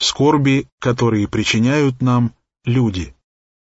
скорби, которые причиняют нам люди.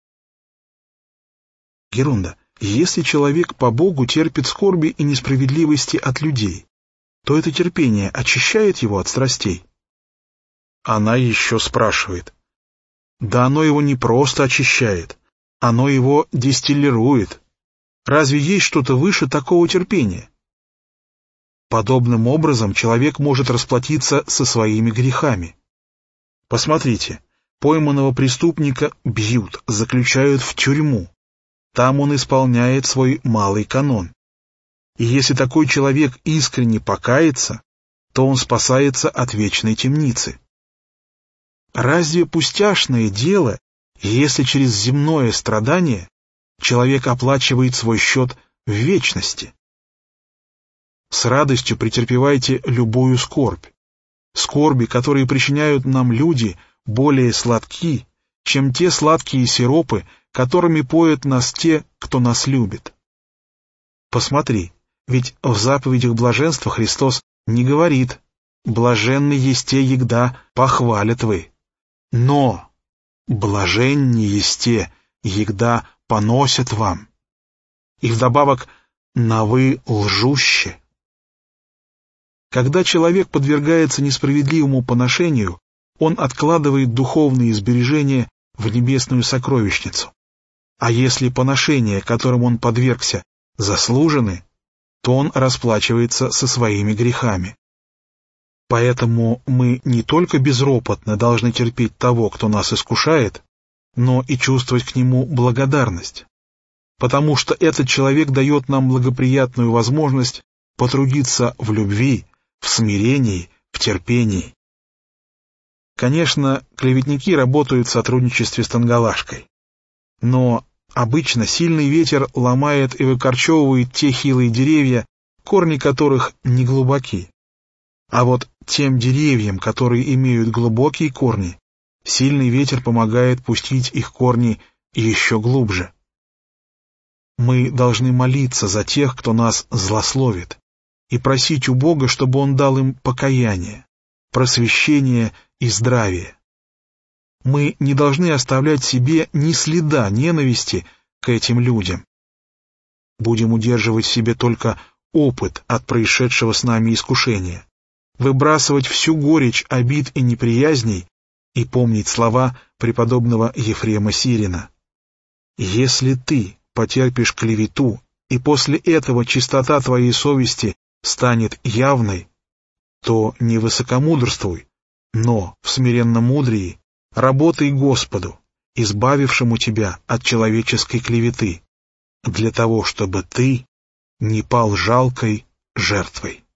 Герунда. Если человек по Богу терпит скорби и несправедливости от людей, то это терпение очищает его от страстей? Она еще спрашивает. Да оно его не просто очищает, оно его дистиллирует. Разве есть что-то выше такого терпения? Подобным образом человек может расплатиться со своими грехами. Посмотрите, пойманного преступника бьют, заключают в тюрьму. Там он исполняет свой малый канон. И если такой человек искренне покается, то он спасается от вечной темницы. Разве пустяшное дело, если через земное страдание человек оплачивает свой счет в вечности? С радостью претерпевайте любую скорбь. Скорби, которые причиняют нам люди, более сладки, чем те сладкие сиропы, которыми поют нас те, кто нас любит. Посмотри, ведь в заповедях блаженства Христос не говорит «блаженны есте егда похвалят вы», но «блаженни есте егда поносят вам», и вдобавок «на вы лжуще». Когда человек подвергается несправедливому поношению, он откладывает духовные сбережения в небесную сокровищницу. А если поношения, которым он подвергся, заслужены, то он расплачивается со своими грехами. Поэтому мы не только безропотно должны терпеть того, кто нас искушает, но и чувствовать к нему благодарность, потому что этот человек дает нам благоприятную возможность потрудиться в любви, в смирении, в терпении. Конечно, клеветники работают в сотрудничестве с Тангалашкой, но обычно сильный ветер ломает и выкорчевывает те хилые деревья, корни которых не глубоки. А вот тем деревьям, которые имеют глубокие корни, сильный ветер помогает пустить их корни еще глубже. Мы должны молиться за тех, кто нас злословит, и просить у Бога, чтобы Он дал им покаяние, просвещение и здравие. Мы не должны оставлять себе ни следа ненависти к этим людям. Будем удерживать в себе только опыт от происшедшего с нами искушения, выбрасывать всю горечь обид и неприязней и помнить слова преподобного Ефрема Сирина. «Если ты потерпишь клевету, и после этого чистота твоей совести станет явной, то не высокомудрствуй, но в смиренном мудрии работай Господу, избавившему тебя от человеческой клеветы, для того, чтобы ты не пал жалкой жертвой».